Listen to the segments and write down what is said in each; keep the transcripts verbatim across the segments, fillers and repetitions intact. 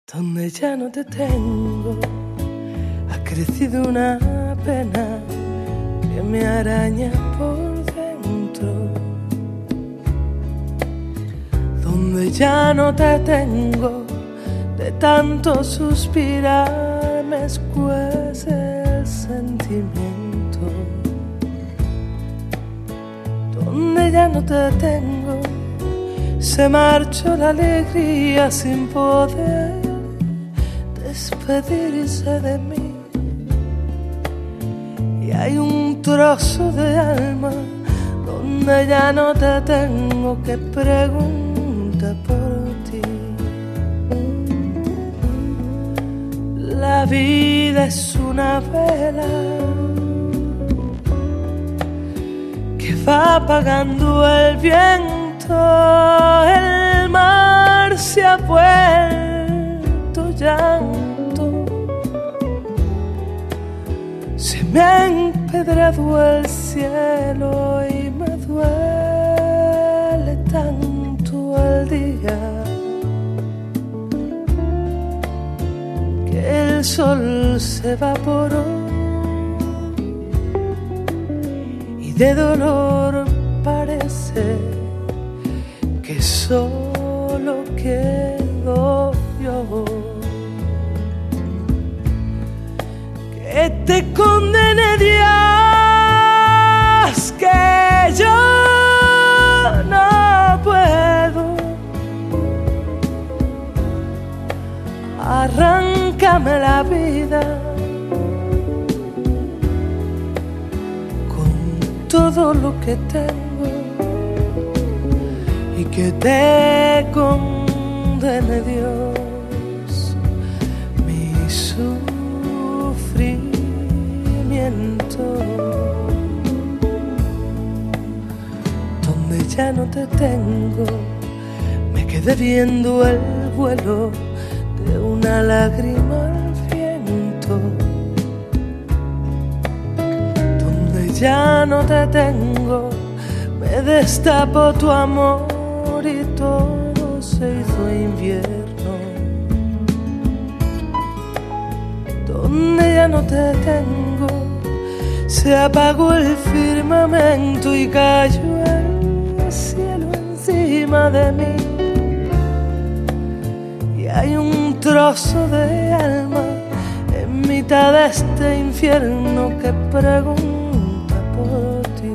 Donde ya no te tengo, ha crecido una pena que me araña por dentro. Donde ya no te tengo, de tanto suspirar me escuece el sentimiento. Donde ya no te tengo, se marchó la alegría sin poder despedirse de mí. Y hay un trozo de alma donde ya no te tengo, que pregunta por ti. La vida es una vela que va apagando el viento, el mar se ha vuelto llanto, se me ha empedrado el cielo y me duele tanto el día que el sol se evaporó y de dolor parece que solo quedo yo. Que te condene Dios, que yo no puedo. Arráncame la vida con todo lo que tengo y que te condene Dios mi sufrimiento. Donde ya no te tengo, me quedé viendo el vuelo de una lágrima al viento. Donde ya no te tengo, me destapó tu amor y todo se hizo invierno. Donde ya no te tengo, se apagó el firmamento y cayó el cielo encima de mí. Y hay un trozo de alma en mitad de este infierno que pregunta por ti.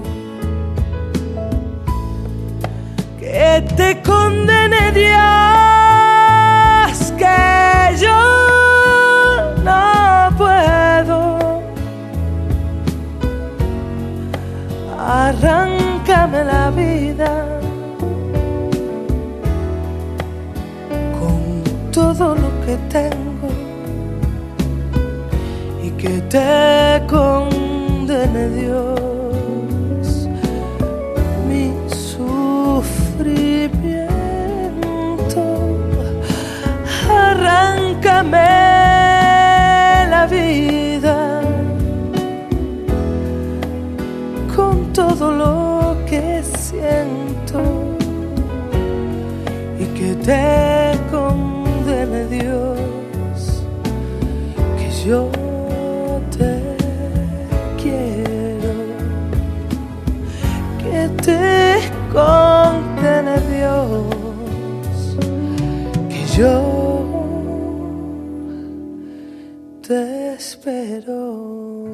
Que te condene Dios, que yo no puedo. Arráncame la vida con todo lo que tengo y que te condene Dios mi sufrimiento. Arráncame la vida con todo lo que siento y que te condene Dios, que yo te quiero. Que te condene Dios, que yo te espero.